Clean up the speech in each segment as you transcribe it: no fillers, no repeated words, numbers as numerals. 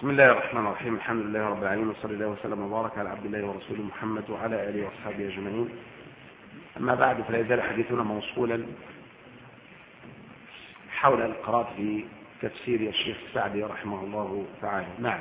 بسم الله الرحمن الرحيم. الحمد لله رب العالمين، وصلى الله وسلم وبارك على عبد الله ورسوله محمد وعلى آله وأصحابه أجمعين. أما بعد، فلا يزال حديثنا موصولا حول القراءة في تفسير الشيخ السعدي رحمه الله تعالى. نعم.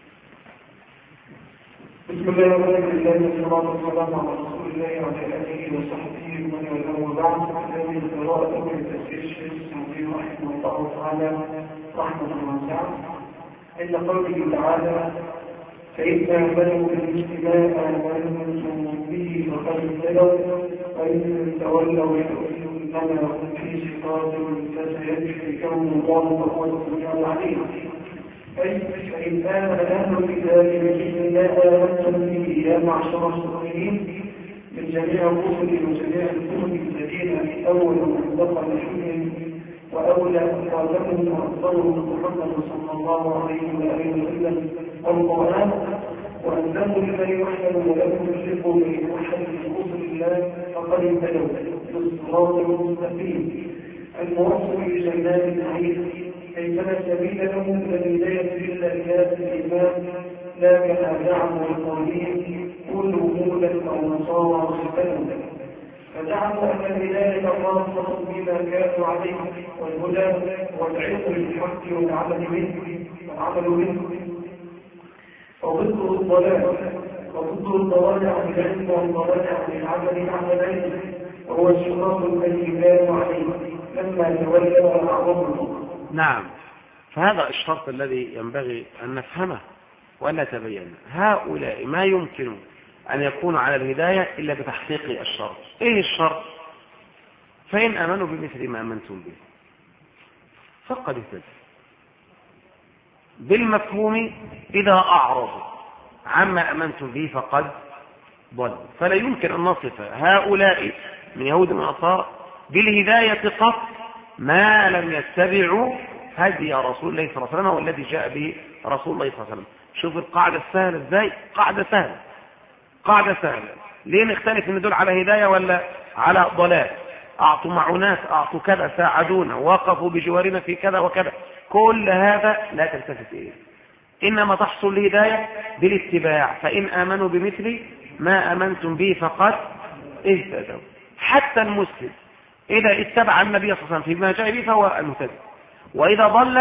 بسم الله الرحمن الرحيم، والصلاة والسلام على رسول الله وعلى آله وصحبه ومن والاه، وبعد. هذه القراءة من تفسير الشيخ السعدي رحمه الله تعالى رحمة واسعة عند قوله تعالى: فإذا آمنوا بالمثل ما آمنتم به فقد اهتدوا وإن تولوا فإنما هم في شقاق فسيكفيكهم الله وهو السميع العليم. أي فإن آمن أهل الكتاب بمثل ما آمنتم به يا معشر المؤمنين من جميع الرسل وجميع الكتب الذين أولوا من دخل فيهم وأولى أفرادهم وأفضلهم محمد صلى الله عليه وآله وسلم القرآن، وأنزلوا لمن يحسن ولم يشركوا من أحد من رسل الله فقد اهتدوا بالصراط المستقيم الموصل لجنات النعيم. أي فلا سبيل لهم إلى الهداية إلا إلى الإيمان، لا كما زعموا القائلين كلوا هودا أو نصارى وختموا، فزعموا أن الهداية خاصة بما كانوا عليه، والهدى والعلم بالحق والعمل منه وضده الضلال، وضده الضلال عن العلم والضلال عن العمل عن العلم، وهو الشراط الذي كانوا عليه لما تولوا وأعظموا. نعم. فهذا الشرط الذي ينبغي أن نفهمه ولا تبين. هؤلاء ما يمكن أن يكونوا على الهداية إلا بتحقيق الشرط. إيه الشرط؟ فإن آمنوا بمثل ما آمنتم به فقد اهتدوا. بالمفهوم إذا أعرضوا عما آمنتم به فقد ضلوا. فلا يمكن أن نصف هؤلاء من يهود ونصارى بالهداية قط ما لم يتبعوا هدي رسول الله صلى الله عليه وسلم والذي جاء به رسول الله صلى الله عليه وسلم. شوف القاعدة السهلة ازاي؟ قاعدة سهلة. ليه نختلف ان دول على هداية ولا على ضلال؟ اعطوا معونات، اعطوا كذا، ساعدونا، وقفوا بجوارنا في كذا وكذا، كل هذا لا تلتفت اليه. انما تحصل الهداية بالاتباع. فان امنوا بمثل ما امنتم به فقد اهتدوا. حتى المسلم اذا اتبع النبي صلى الله عليه وسلم فيما جاء به فهو المهتدي، واذا ضل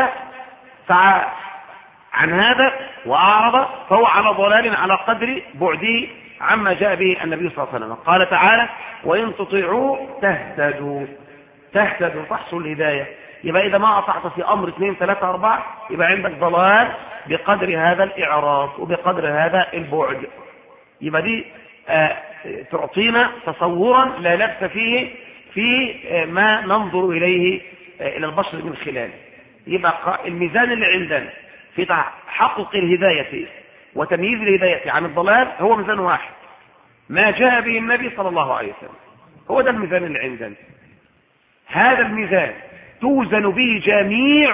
عن هذا وأعرض فهو على ضلال على قدر بعده عما جاء به النبي صلى الله عليه وسلم. قال تعالى: وإن تطيعوا تهتدوا تحصل الهداية. يبقى إذا ما أطعت في أمر 2 3 4 يبقى عندك ضلال بقدر هذا الإعراض وبقدر هذا البعد. يبقى دي تعطينا تصورا لا لبس فيه في ما ننظر إليه إلى البشر من خلاله. يبقى الميزان اللي عندنا في تحقق الهداية وتمييز الهداية عن الضلال هو ميزان واحد، ما جاء به النبي صلى الله عليه وسلم. هو ده الميزان اللي عندنا. هذا الميزان توزن به جميع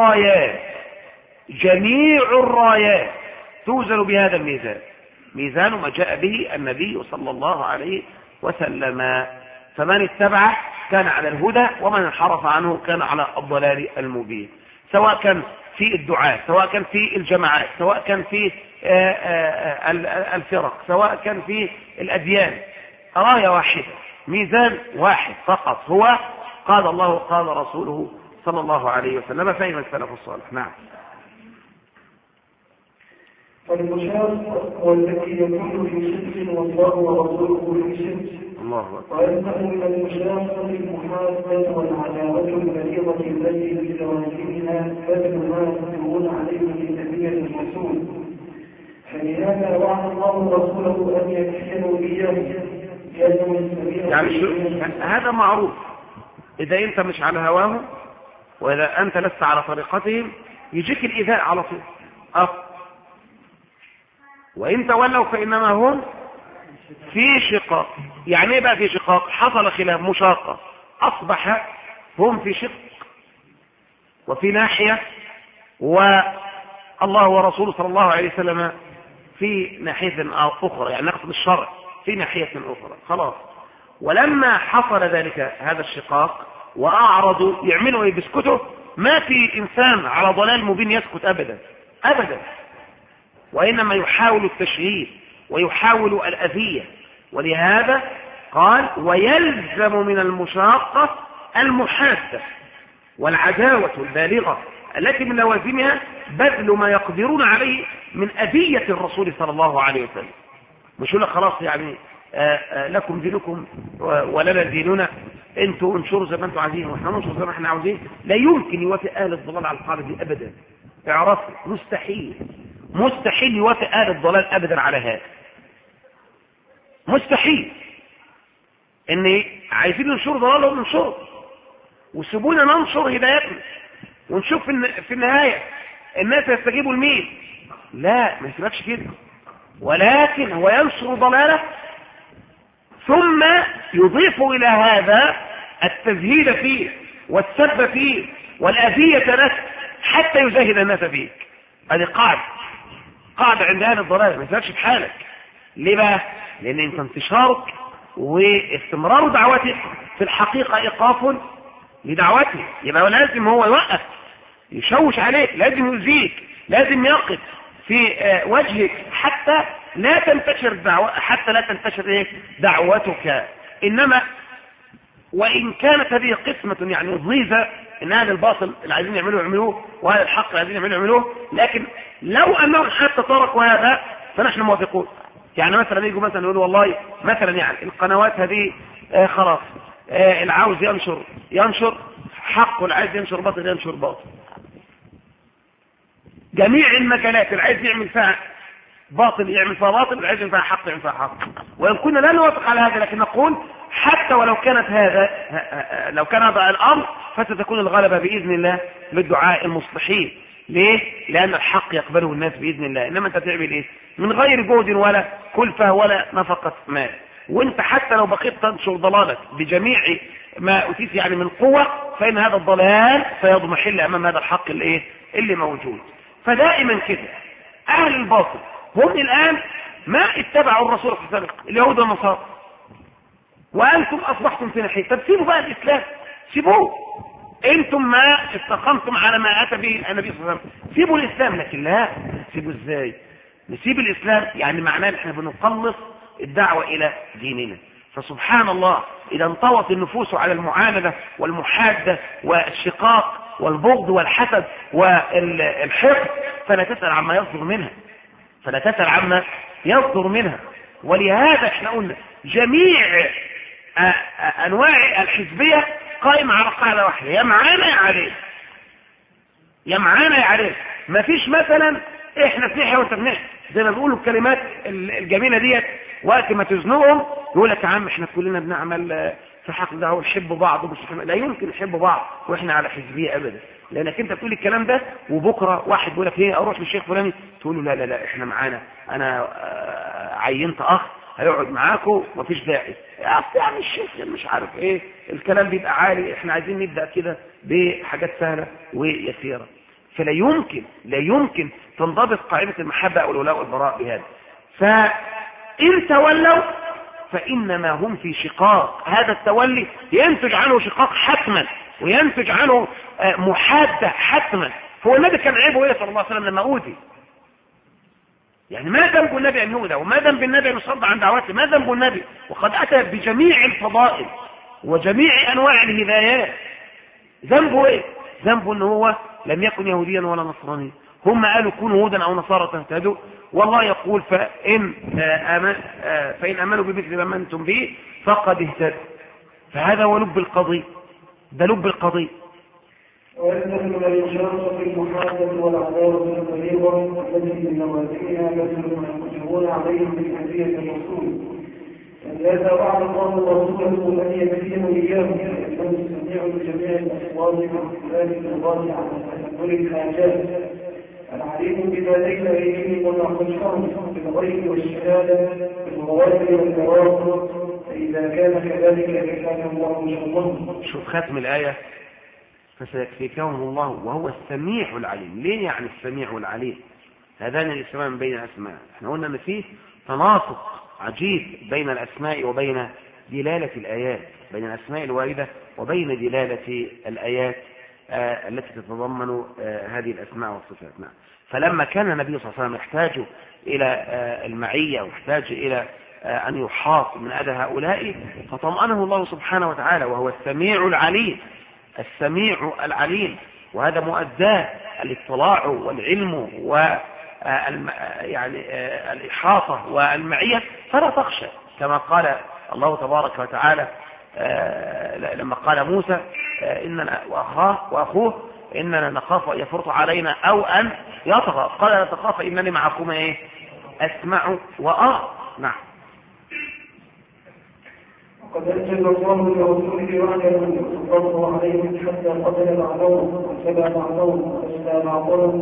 الرايات توزن بهذا الميزان، ميزان ما جاء به النبي صلى الله عليه وسلم. فمن اتبعه كان على الهدى، ومن انحرف عنه كان على الضلال المبين، سواء كان في الدعاء، سواء كان في الجماعات، سواء كان في الفرق، سواء كان في الأديان. راية واحدة، ميزان واحد فقط، هو قال الله قال رسوله صلى الله عليه وسلم. فهم السلف الصالح. نعم. فالمشاق هو الذي يكون في شرك والله ورسوله في شرك، وأنه من المشاق المحاسبة والعداوة البليغة التي بزواجها بذل ما يقولون عليه من نبي الرسول. فلهذا وعد الله رسوله أن يكفيه إياه يعني هذا معروف. إذا أنت مش على هواهم وإذا أنت لست على طريقتهم يجيك الإيذاء على طول. وإن تولوا فإنما هم في شقاق. يعني ايه بقى في شقاق؟ حصل خلاف، مشاقة، أصبح هم في شق وفي ناحية، والله ورسوله صلى الله عليه وسلم في ناحية أخرى، يعني نقصد الشرع في ناحية أخرى. خلاص. ولما حصل ذلك هذا الشقاق وأعرضوا، يعملوا ايه؟ بيسكتوا. ما في إنسان على ضلال مبين يسكت أبدا. وإنما يحاول التشهير ويحاول الأذية. ولهذا قال ويلزم من المشاقة المحادة والعداوة البالغة التي من لوازمها بذل ما يقدرون عليه من أذية الرسول صلى الله عليه وسلم. مش يقول لك خلاص يعني لكم دينكم ولنا ديننا، انتوا انشروا زي ما انتوا عايزين واحنا ننشر زي ما احنا عاوزين. لا يمكن يوافق اهل الضلال على القاعده دي ابدا. اعرفوا مستحيل يوافق اهل الضلال ابدا على هذا. مستحيل ان عايزين ننشر ضلالهم ننشر وسيبونا ننشر هدايتنا ونشوف في النهايه الناس يستجيبوا لمين. لا ما يسيبكش كده، ولكن هو ينشر ضلاله ثم يضيف إلى هذا التزهيد فيه والسب فيه والأذية له حتى يزهد الناس فيك. هذه قاعدة عند أهل الضلال، ما يسيبكش في حالك. ليه بقى؟ لأن انت انتشارك واستمرار دعوتك في الحقيقة إيقاف لدعوته، يبقى لازم هو يوقف، يشوش عليك، لازم يؤذيك، لازم يقف في وجهك حتى لا تنتشر دعوتك. إنما وإن كانت هذه قسمة يعني ضيزة، إن أهل الباطل اللي عايزين يعملوه وأهل الحق اللي عايزين يعملوه، لكن لو أنهم حتى تركوا هذا فنحن موافقون. يعني مثلا يجوا مثلا يقولوا والله مثلا يعني القنوات هذه خلاص العاوز ينشر حق والعايز ينشر باطل ينشر باطل. جميع المجالات اللي عايز يعمل فيها باطل يعمل فيها باطل، اللي عايز يعمل فيها حق يعمل فيها حق. وإن كنا لا نوافق على هذا، لكن نقول حتى ولو كانت لو كان هذا الأمر فستكون الغلبة بإذن الله للدعاء المصلحين. ليه؟ لأن الحق يقبله الناس بإذن الله. إنما أنت تعمل إيه؟ من غير جهد ولا كلفة ولا نفقة مال. وانت حتى لو بقيت تنشر ضلالك بجميع ما أوتيت يعني من قوة، فإن هذا الضلال سيضمحل أمام هذا الحق اللي موجود. فدائما كده أهل الباطل هم الآن ما اتبعوا الرسول صلى الله عليه وسلم، اليهود والنصارى، وأنتم أصبحتم في ناحية. طب سيبوا بقى الإسلام، سيبوه. انتم ما استقمتم على ما أتى به النبي صلى الله عليه وسلم، سيبوا الإسلام. لكن لا، سيبوا ازاي؟ نسيب الإسلام يعني معناه ان احنا بنقلص الدعوة إلى ديننا. فسبحان الله إذا انطوت النفوس على المعاندة والمحادة والشقاق والبغض والحسد والحقد فلا تسأل عما يصدر منها. ولهذا احنا قلنا جميع أنواع الحزبية قائمة على قاعدة واحدة: يا معانا يا عليه. ما فيش مثلا احنا في ناحية وانت في ناحية، زي ما بيقولوا الكلمات الجميلة ديت وقت ما تزنقهم يقول لك يا عم احنا كلنا بنعمل في حق ده ونحب بعض. لا يمكن نحب بعض واحنا على حزبية ابدا، لانك انت بتقول الكلام ده وبكره واحد يقول لك ايه اروح للشيخ فلاني تقول له لا احنا معانا، انا عينت اخ هيقعد معاكم مفيش داعي يعني الشيخ مش عارف ايه الكلام بيبقى عالي، احنا عايزين نبدا كده بحاجات سهله ويسيره. فلا يمكن تنضبط قاعده المحبه او الولاء والبراء بهذا. فان تولوا فانما هم في شقاق. هذا التولي ينتج عنه شقاق حتما، وينتج عنه محاده حتما. هو النبي كان عيبه ايه صلى الله عليه وسلم لما اوذي؟ يعني ما ذنب النبي ان يؤذى؟ وما ذنب النبي ان يصد عن دعوته؟ ما ذنب النبي؟ وقد اتى بجميع الفضائل وجميع انواع الهدايات. ذنبه ايه؟ ذنبه ان هو لم يكن يهوديا ولا نصرانيا. هم قالوا كونوا هودا او نصارى تهتدوا، والله يقول فان امنوا بمثل ما امنتم به فقد اهتدوا. فهذا هو لب القضيه، ده لب القضيه. وإنه لا يشرط في المحادة والعداوة الطريقة التي من لوازمها يسلم المجرون عليهم من أذية الرسول. هذا وعد الله ورسوله أن يبين إياهم فإنه السميع لجميع الأصوات واختلاف اللغات عن تحمل الحاجات، العليم بما ليس إليه وما خلفهم بالغيب والشهادة بالغوائب والتواصل، فإذا كان كذلك فكان الله مشرفا. شوف ختم الآية: فسيكفيكهم الله وهو السميع العليم. ليه يعني السميع العليم؟ هذان الاسمان بين الاسماء. احنا قلنا ان فيه تناسق عجيب بين الاسماء وبين دلالة الايات، بين الاسماء الواردة وبين دلالة الايات التي تتضمن هذه الأسماء والصفات. نعم. فلما كان النبي صلى الله عليه وسلم يحتاج إلى المعية ويحتاج إلى أن يحاط من أذى هؤلاء فطمأنه الله سبحانه وتعالى، وهو السميع العليم. السميع العليم، وهذا مؤداه الاطلاع والعلم و يعني الإحاطة والمعية. فلا تخشى، كما قال الله تبارك وتعالى لما قال موسى إننا وأخوه إننا نخاف أن يفرط علينا أو أن يطغى، قال لا تخاف إنني معكم أسمع وأرى. نعم. وقد أنزل الله لرسوله وعده صلى عليهم حتى قتل بعضهم وسبى بعضهم وأسلى بعضهم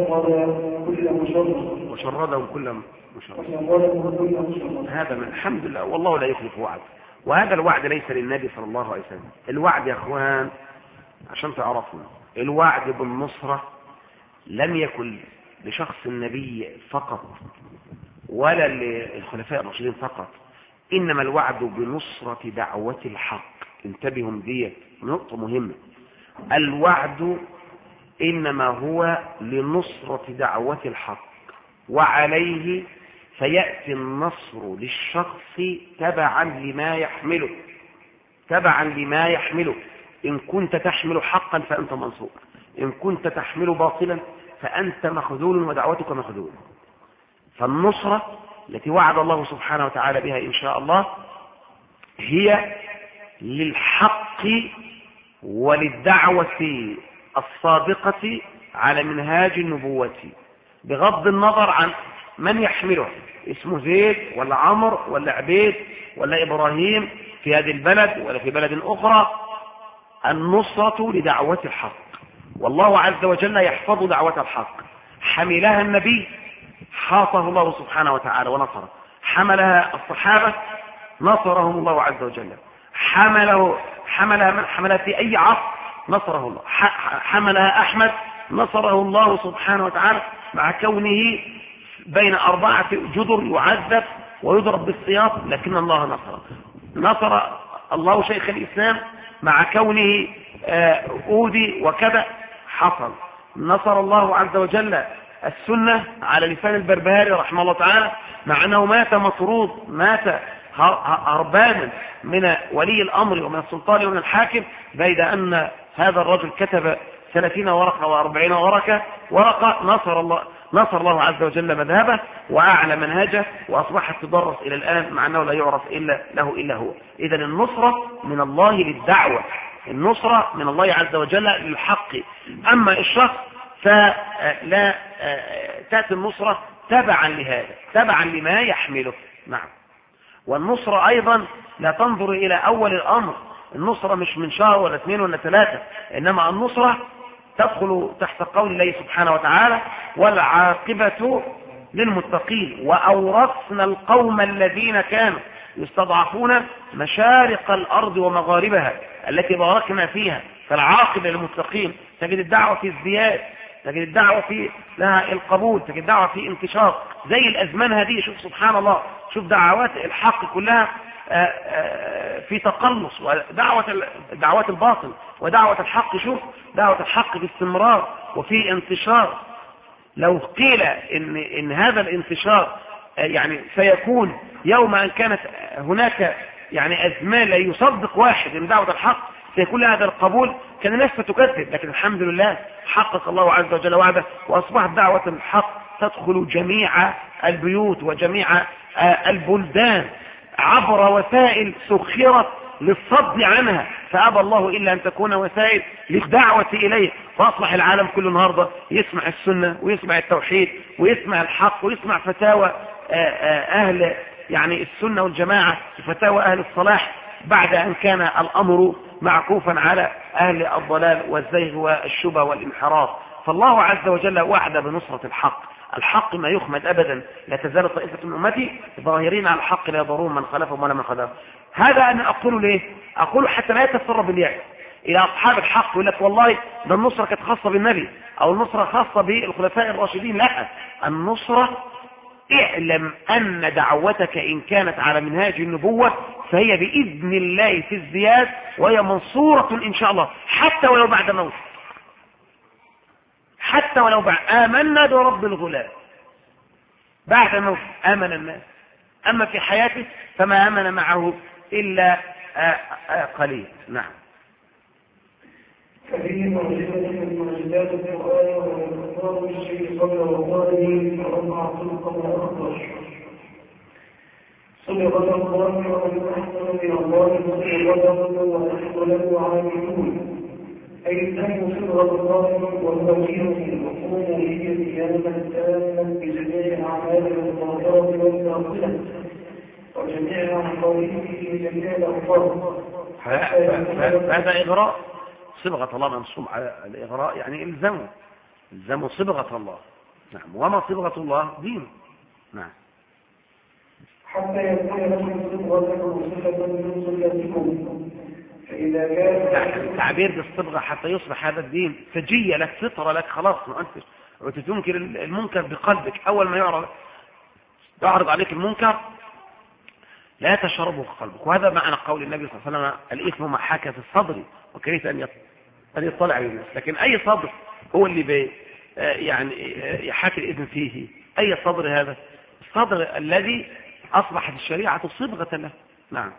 وشردهم كل مشرد. هذا من الحمد لله، والله لا يخلف وعد. وهذا الوعد ليس للنبي صلى الله عليه وسلم. الوعد يا أخوان عشان تعرفوا، الوعد بالنصرة لم يكن لشخص النبي فقط ولا للخلفاء الراشدين فقط، إنما الوعد بنصرة دعوة الحق. انتبهوا دي نقطة مهمة. الوعد إنما هو لنصرة دعوة الحق، وعليه فيأتي النصر للشخص تبعا لما يحمله. تبعا لما يحمله. إن كنت تحمل حقا فأنت منصور، إن كنت تحمل باطلا فأنت مخذول ودعوتك مخذول. فالنصرة التي وعد الله سبحانه وتعالى بها إن شاء الله هي للحق وللدعوة الصادقة على منهاج النبوة، بغض النظر عن من يحمله، اسمه زيد ولا عمر ولا عبيد ولا إبراهيم في هذه البلد ولا في بلد أخرى. النصرة لدعوة الحق، والله عز وجل يحفظ دعوة الحق. حملها النبي حاطه الله سبحانه وتعالى ونصره، حملها الصحابة نصرهم الله عز وجل، حملها من حملها في أي عصر نصره الله، حملها أحمد نصره الله سبحانه وتعالى مع كونه بين 4 جدر يعذب ويضرب بالسياط، لكن الله نصر الله شيخ الإسلام مع كونه أوذي وكذا حصل. نصر الله عز وجل السنة على لسان البربهاري رحمه الله تعالى مع أنه مات مطرود، مات هربانا من ولي الأمر ومن السلطان ومن الحاكم، بيد أن هذا الرجل كتب 30 ورقة و40 ورقة نصر الله عز وجل مذهبه وأعلى منهجه، وأصبحت تدرس إلى الآن مع أنه لا يعرف إلا هو. إذن النصرة من الله للدعوة، النصرة من الله عز وجل للحق. أما الشخص فلا تأتي النصرة تبعا لهذا، تبعا لما يحمله. نعم. والنصرة أيضا لا تنظر إلى أول الأمر، النصرة مش من شهر ولا 2 ولا 3، إنما النصرة تدخل تحت قول الله سبحانه وتعالى والعاقبة للمتقين وأورثنا القوم الذين كانوا يستضعفون مشارق الأرض ومغاربها التي باركنا فيها. فالعاقبة للمتقين، تجد الدعوة في ازدياد، تجد الدعوة في لها القبول، تجد الدعوة في انتشار زي الأزمان هذه. شوف سبحان الله، شوف دعوات الحق كلها في تقلص، ودعوات الباطل ودعوة الحق، شوف دعوة الحق في استمرار وفي انتشار. لو قيل إن هذا الانتشار يعني سيكون يوم أن كانت هناك يعني أزمان لا يصدق واحد إن دعوة الحق سيكون هذا القبول، كان الناس فتكذب، لكن الحمد لله حقق الله عز وجل وعده، وأصبحت دعوة الحق تدخل جميع البيوت وجميع البلدان عبر وسائل سخرت للصد عنها، فأبى الله إلا أن تكون وسائل للدعوة إليه. فأصبح العالم كله النهاردة يسمع السنة ويسمع التوحيد ويسمع الحق ويسمع فتاوى أهل يعني السنة والجماعة، فتاوى أهل الصلاح، بعد أن كان الأمر معكوفا على أهل الضلال والزيغ والشبه والانحراف. فالله عز وجل وعد بنصرة الحق ما يخمد أبدا، لا تزال طائفة من أمتي ظاهرين على الحق لا يضرون من خلفهم ولا من خلفهم. هذا أنا أقول ليه؟ أقول حتى لا يتسرب اليأس إلى أصحاب الحق يقول لك والله ده النصرة كانت خاصة بالنبي أو النصرة خاصة بالخلفاء الراشدين. لا، النصرة اعلم أن دعوتك إن كانت على منهاج النبوة فهي بإذن الله في ازدياد، وهي منصورة إن شاء الله حتى ولو بعد موت. حتى ولو آمنا برب الغلام بعد موت آمن الناس، أما في حياته فما آمن معه إلا قليل. نعم. ففيه معجزة من معجزات القرآن والإخبار بالشيء قبل وقاله فرفع صدقا وأخبر صدقة الله ومن أحسن من الله صدقة وأحسن له عاملون أي النهي صدقة الله والوجيه وقومه قياما تاما بجميع أعمال الظاهرة والباطنة وجميع أحواله في جميع الأخبار. هذا إغراء صبغة الله منصوب على الإغراء، يعني إلزموا صبغة الله. نعم. وما صبغة الله؟ دين. نعم. حتى يكون لكم صبغة وصفة من صفاتكم فإذا كان التعبير بالصبغة حتى يصبح هذا الدين سجية لك، فطرة لك، خلاص ما أنت وتنكر المنكر بقلبك. أول ما يعرض عليك المنكر لا تشربه في قلبك. وهذا معنى قول النبي صلى الله عليه وسلم: الإثم ما حاك في الصدر وكرهت أن يطلع على الناس. لكن أي صدر هو اللي يعني يحاكي الإثم فيه؟ أي صدر هذا؟ الصدر الذي أصبحت الشريعة صبغة له. نعم.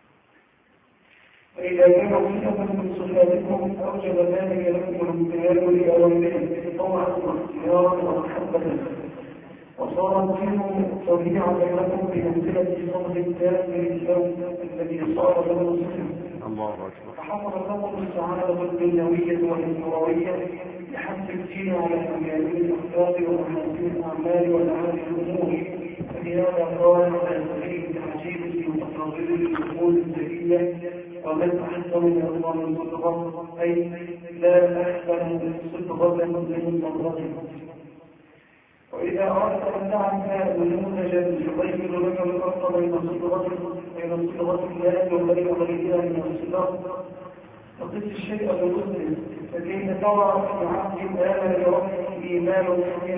فإذا كان صفة من صفاتكم أوجب ذلك لكم الامتنان لأوامره طوعا واختيارا ومحبة، وصارت منه طبيعة لكم بمنزلة صدر التام للثوب الذي صار له صفة. الله أكبر. فحصل لكم السعادة الدنيوية والأخروية لحث الدين على مجال الأخلاق ومحاسن الأعمال والأعمال الأمور. فلهذا قال على سبيل التعجيل وتقرير الأمور الذكية: ومن أحسن من الله من صدقة، أي لا أحسن من صدقة من صدقة. وإذا أردت أن تعرف نموذجا يبين لك الفرق بين صدقة الله وبين غيرها من الصدق، فقس الشيء بقدره، فكيف ترى في عبد آمن بربه إيمان صحيح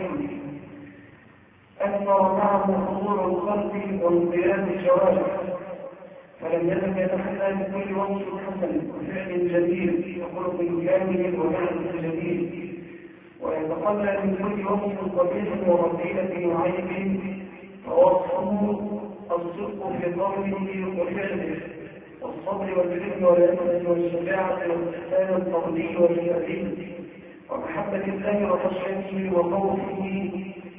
أثر معه حضور القلب وانقياد الجوارح، فلم يزل يتحلى بكل وصف حسن وفعل جديد وخلق كامل ومعنى جديد، ويتخلى من كل وصف قبيح ورذيلة وعيب، فوصفه الصدق في قوله وفعله، والصبر والعلم والعلم والشجاعة والإحسان الفردي والفعلي، ومحبة الله وخشيته وخوفه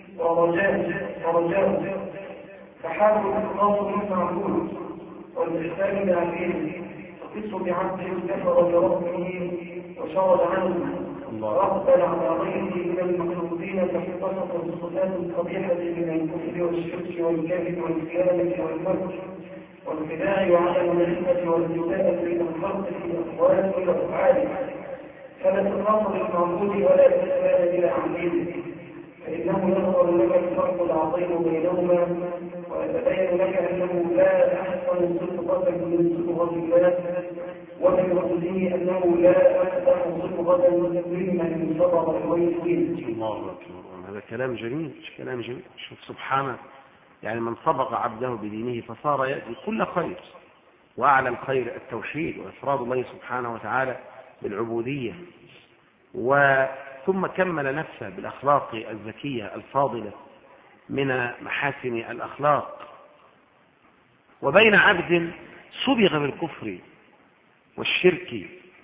ورجائه، فحال الإخلاص بالمعبود والإحسان بعبيده، وقص بعبده كفر بربه وشرد عنه وأقبل على غيره من المخلوقين فاختصت الصفات القبيحة من الكفر والشرك والكذب والخيانة والمكر والخداع وعدم العفة والجزاء بين الخلق في الأقوال والأفعال، فلا تخاطب المعبود ولا تسال إلى عبيده، فإنه يظهر لك الفرق العظيم بينهما، ويتبين لك أنه لا أحسن صدقة من صدقة الله، ومن وجوده أنه لا أحسن صدقة ممن صدق الوجه. الله أكبر. هذا كلام جميل، كلام جميل. شوف سبحانه، يعني من صدق عبده بدينه فصار يأتي كل خير، وأعلى الخير التوحيد وإفراد الله سبحانه وتعالى بالعبودية، ثم كمل نفسه بالأخلاق الزكية الفاضلة من محاسن الأخلاق. وبين عبد صبغ بالكفر والشرك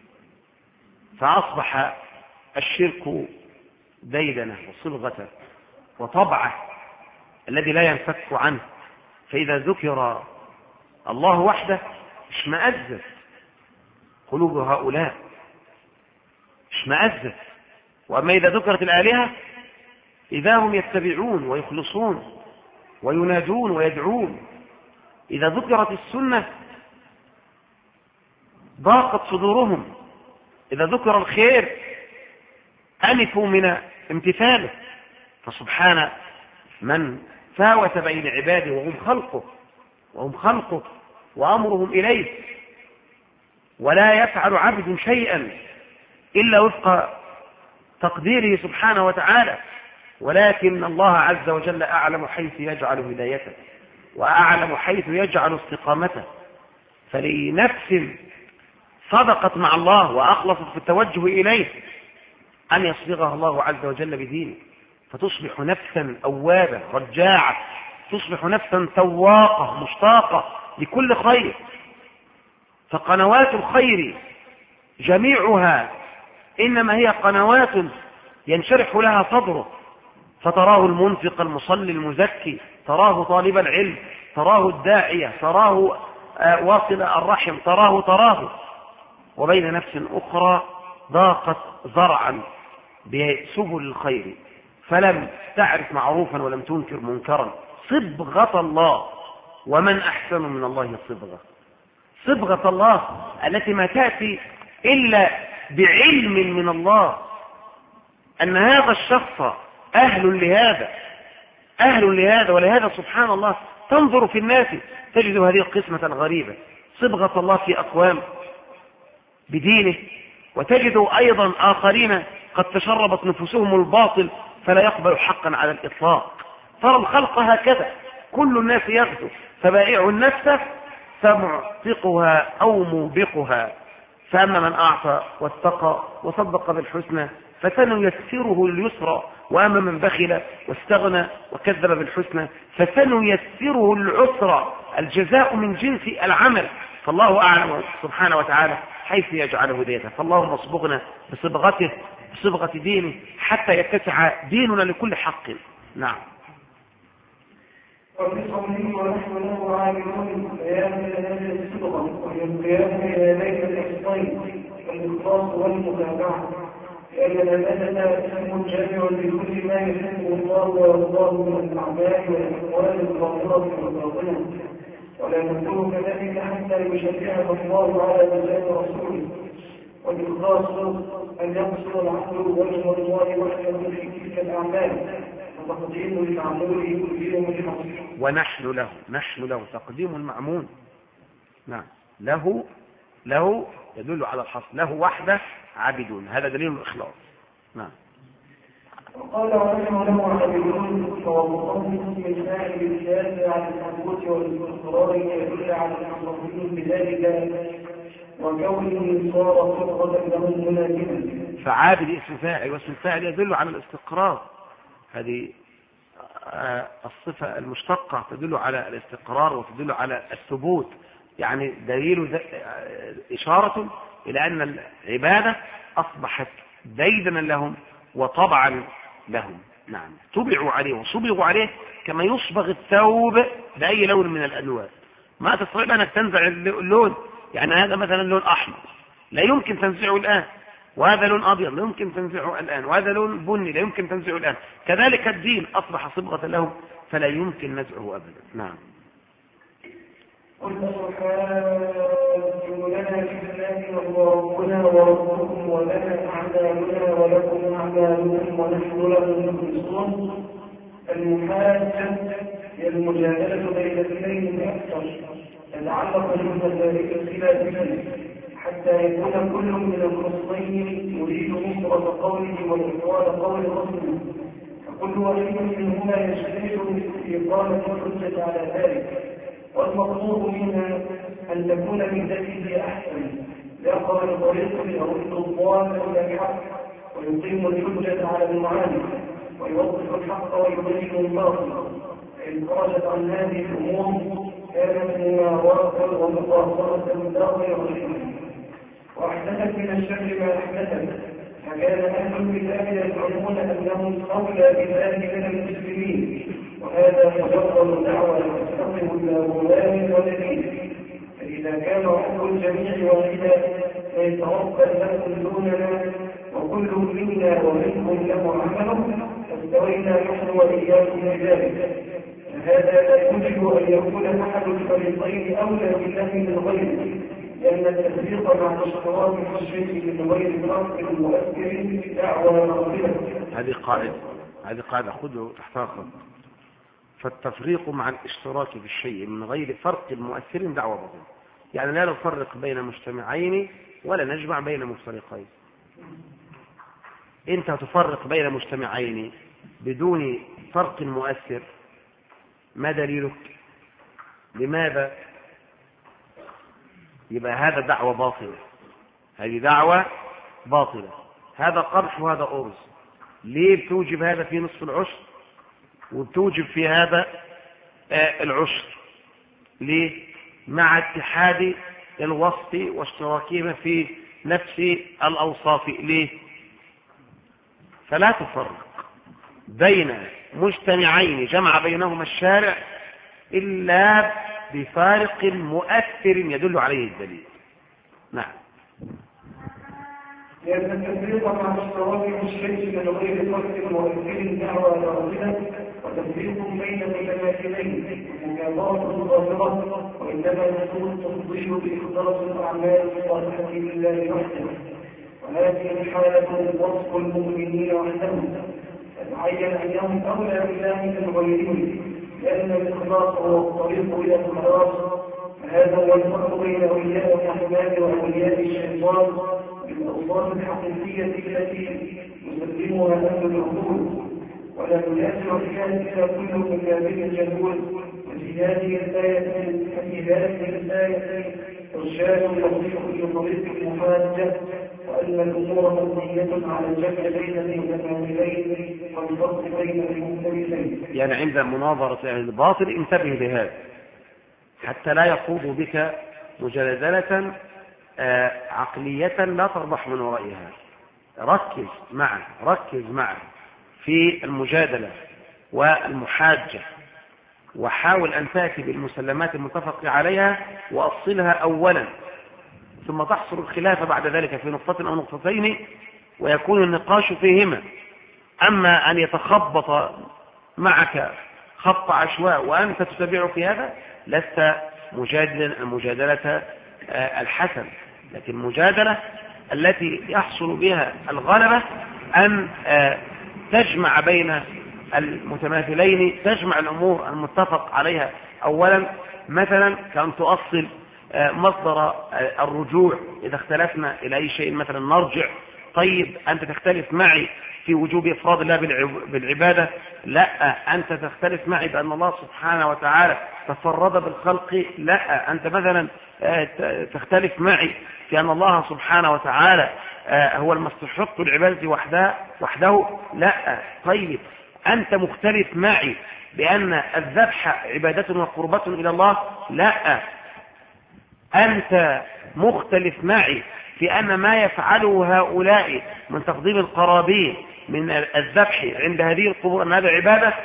فأصبح الشرك ديدنه وصبغته وطبعه الذي لا ينفك عنه، فإذا ذكر الله وحده اشمأزت قلوب هؤلاء، اشمأزت. وأما إذا ذكرت الآلهة إذا هم يتبعون ويخلصون وينادون ويدعون. إذا ذكرت السنة ضاقت صدورهم، إذا ذكر الخير أنفوا من امتثاله. فسبحان من فاوت بين عباده وهم خلقه وأمرهم إليه، ولا يفعل عبد شيئا إلا وفق تقديره سبحانه وتعالى، ولكن الله عز وجل أعلم حيث يجعل هدايته وأعلم حيث يجعل استقامته. فلنفس صدقت مع الله وأخلصت في التوجه إليه أن يصبغها الله عز وجل بدينه، فتصبح نفسا أوابة رجاعة، تصبح نفسا تواقة مشتاقة لكل خير. فقنوات الخير جميعها إنما هي قنوات ينشرح لها صدره، فتراه المنفق المصلي المزكي، تراه طالب العلم، تراه الداعية، تراه واصل الرحم، تراه وبين نفس أخرى ضاقت زرعا بسبل الخير فلم تعرف معروفا ولم تنكر منكرا. صبغة الله، ومن أحسن من الله صبغة. صبغة الله التي ما تأتي إلا بعلم من الله أن هذا الشخص أهل لهذا. ولهذا سبحان الله تنظر في الناس تجد هذه القسمة الغريبة، صبغة الله في أقوام بدينه، وتجد أيضا آخرين قد تشربت نفوسهم الباطل فلا يقبل حقا على الإطلاق. ترى الخلق هكذا، كل الناس يغدو، فبائع النفس فمعتقها أو موبقها. فأما من أعطى واتقى وصدق بالحسنى فسنيسره لليسرى، وأما من بخل واستغنى وكذب بالحسنى فسنيسره العسرى. الجزاء من جنس العمل. فالله أعلم سبحانه وتعالى حيث يجعل هديته. فاللهم اصبغنا بصبغته، بصبغة دينه، حتى يتسع ديننا لكل حق. نعم. وفي قوله ونحن له عاملون بيان هذه الصبغة والانقياد إلى بيت الإحصين والإخلاص والمتابعة، لأن الأمانة اسم جامع لكل ما يحبه الله ويرضاه من الأعمال والأقوال الظاهرة والباطنة، ولا نكون كذلك حتى يشرعه الله على لسان رسوله. والإخلاص أن يقصد العقل وجه الله وحده في تلك الأعمال، وتقديم المعمول يقدم الحصيل. ونحن له تقديم المعمول. نعم، له يدل على الحصر، له وحده عابدون، هذا دليل الإخلاص. نعم. وقال ونحن له عابدون فوضعهم اسم الفاعل بالجاز على الثبوت والاستقرار يدل على التصرف بذلك وكونه صار صبغة لهم مناسبا. فعابد اسم فاعل، واسم الفاعل يدل على الاستقرار. هذه الصفة المشتقة تدل على الاستقرار وتدل على الثبوت، يعني دليل إشارة إلى أن العبادة أصبحت ديدنا لهم وطبعا لهم. نعم، طبعوا عليه وصبغوا عليه كما يصبغ الثوب بأي لون من الألوان. ما تستطيع أنك تنزع اللون، يعني هذا مثلا لون أحمر لا يمكن تنزعه الآن، وهذا لون أبيض لا يمكن تنزعه الآن، وهذا لون بني لا يمكن تنزعه الآن. كذلك الدين أصبح صبغة لهم فلا يمكن نزعه أبدا. نعم. قل تحاجون لنا في الله وهو ربنا وربكم ولنا أعمالنا ولكم أعمالكم ونحن له مخلصون. المحاجة هي المجادلة بين اثنين أكثر يتعلق بمسائل الخلاف فيه، حتى يكون كل من الخصمين يريد نصرة قوله وإبطال قول رسوله، فكل واحد منهما يجتهد في إقامة الحجة على ذلك. والمطلوب منها أن تكون من ذاته أحسن، لأقرب طريق يرد الضال إلى الحق ويقيم الحجة على المعاند ويوضح الحق ويبين الباطل. فإن خرجت عن هذه الأمور كانت مناورة ومقاصرة داخل الحكمة، وأحدثت من الشر ما أحدثت. فكان أهل الكتاب يزعمون أنهم أولى بذلك من المسلمين، وهذا مجرد دعوى تستقم إلى غلام ودليل. فإذا كان حكم الجميع واحدا فيتوفى لكم دوننا وكل منا ومنكم له عمل فاستوينا نحن وإياكم بذلك. فهذا لا يوجب أن يكون أحد الفريقين أولى بالله من غيره، لأن التفريق مع اشتراك الشيء من غير فرق مؤثر دعوى باطلة. هذه قاعدة خذوا تحتها خط. فالتفريق مع الاشتراك في الشيء من غير فرق مؤثر دعوى باطلة، يعني لا نفرق بين مجتمعين ولا نجمع بين مفترقين. انت تفرق بين مجتمعين بدون فرق مؤثر، ما دليلك؟ لماذا؟ يبقى هذا دعوة باطلة، هذه دعوة باطلة. هذا قرش وهذا أرز، ليه بتوجب هذا في نصف العشر وبتوجب في هذا العشر؟ ليه؟ مع اتحاد الوصف واشتراكهما في نفس الأوصاف. ليه؟ فلا تفرق بين مجتمعين جمع بينهما الشارع إلا بفارق مؤثر يدل عليه الدليل. نعم. لأن التفريق مع اشتراك الشيء من غير فرق مؤثر دعوى باطلة وتفريق بين متماثلين مكابرة ظاهرة، وإنما يكون التفضيل بإخلاص الأعمال الصالحة لله وحده، وهذه الحالة وصف المؤمنين وحدهم، فتعين أنهم أولى بالله من غيرهم، لأن الإخلاص هو الطريق إلى الخلاص. هذا هو الفرق بين أولياء الرحمن وأولياء الشيطان بالأوصاف الحقيقية التي يسلمها أهل العقول، ولا ينازع فيها إلا كل مكابر جهول. وفي هذه الآية إرشاد يوضح لطريق المحاجة، وأن الأمور مبنية على الجمع بين المتماثلين والفرق بين المختلفين. يعني عند مناظرة أهل الباطل انتبه لهذا حتى لا يخوضوا بك مجادلة عقلية لا تربح من ورائها. ركز معه في المجادلة والمحاجة، وحاول أن تأتي بالمسلمات المتفق عليها وأصلها أولا، ثم تحصل الخلاف بعد ذلك في نقطة أو نقطتين ويكون النقاش فيهما. أما أن يتخبط معك خط عشواء وأنت تتبع في هذا لست مجادلة الحسن، لكن المجادلة التي يحصل بها الغلبة أن تجمع بين المتماثلين، تجمع الأمور المتفق عليها أولا، مثلا كأن تؤصل مصدر الرجوع إذا اختلفنا إلى أي شيء، مثلا نرجع. طيب أنت تختلف معي في وجوب إفراد الله بالعبادة؟ لا، أنت تختلف معي بأن الله سبحانه وتعالى تفرد بالخلق؟ لا، أنت مثلا تختلف معي في أن الله سبحانه وتعالى هو المستحق العبادة وحده؟ لا. طيب أنت مختلف معي بأن الذبح عبادة وقربة إلى الله؟ لا. أنت مختلف معي في أن ما يفعله هؤلاء من تقديم القرابين من الذبح عند هذه القبور أن هذا عبادة؟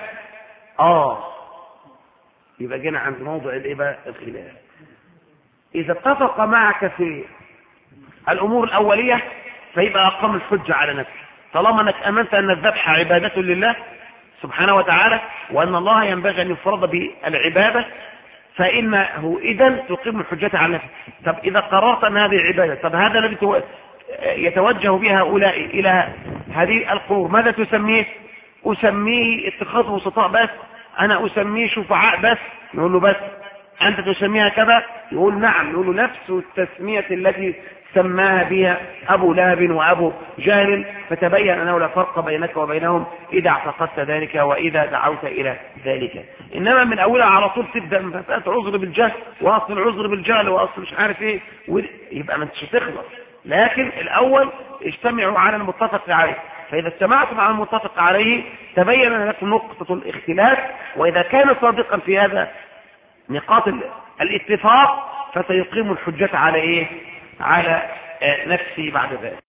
يبقى جينا عند موضوع الخلاف. إذا اتفق معك في الأمور الأولية فيبقى أقام الحجة على نفسك، طالما أنك أمنت أن الذبح عبادة لله سبحانه وتعالى وأن الله ينبغي أن يفرض بالعبادة، فإنه إذن تقيم الحجة على نفسك. طب إذا قررت أن هذه عبادة، طب هذا الذي يتوجه بها هؤلاء إلى هذه القبور ماذا تسميه؟ أسميه اتخاذ وسطاء بس، أنا أسميه شفعاء بس. نقول له بس أنت تسميها كذا؟ يقول نعم. نقول له نفس التسمية التي سماها بها أبو لهب وأبو جهل، فتبين أنه لا فرق بينك وبينهم إذا اعتقدت ذلك وإذا دعوت إلى ذلك. إنما من أولها على طول تبدأ مسألة عذر بالجهل وأصل العذر بالجهل وأصل مش عارف إيه، يبقى ما انتش تخلص. لكن الأول اجتمعوا على المتفق عليه، فإذا اجتمعتم على المتفق عليه تبين لكم نقطة الاختلاف، وإذا كان صادقا في هذا نقاط الاتفاق فسيقيم الحجة على إيه؟ على نفسه بعد ذلك.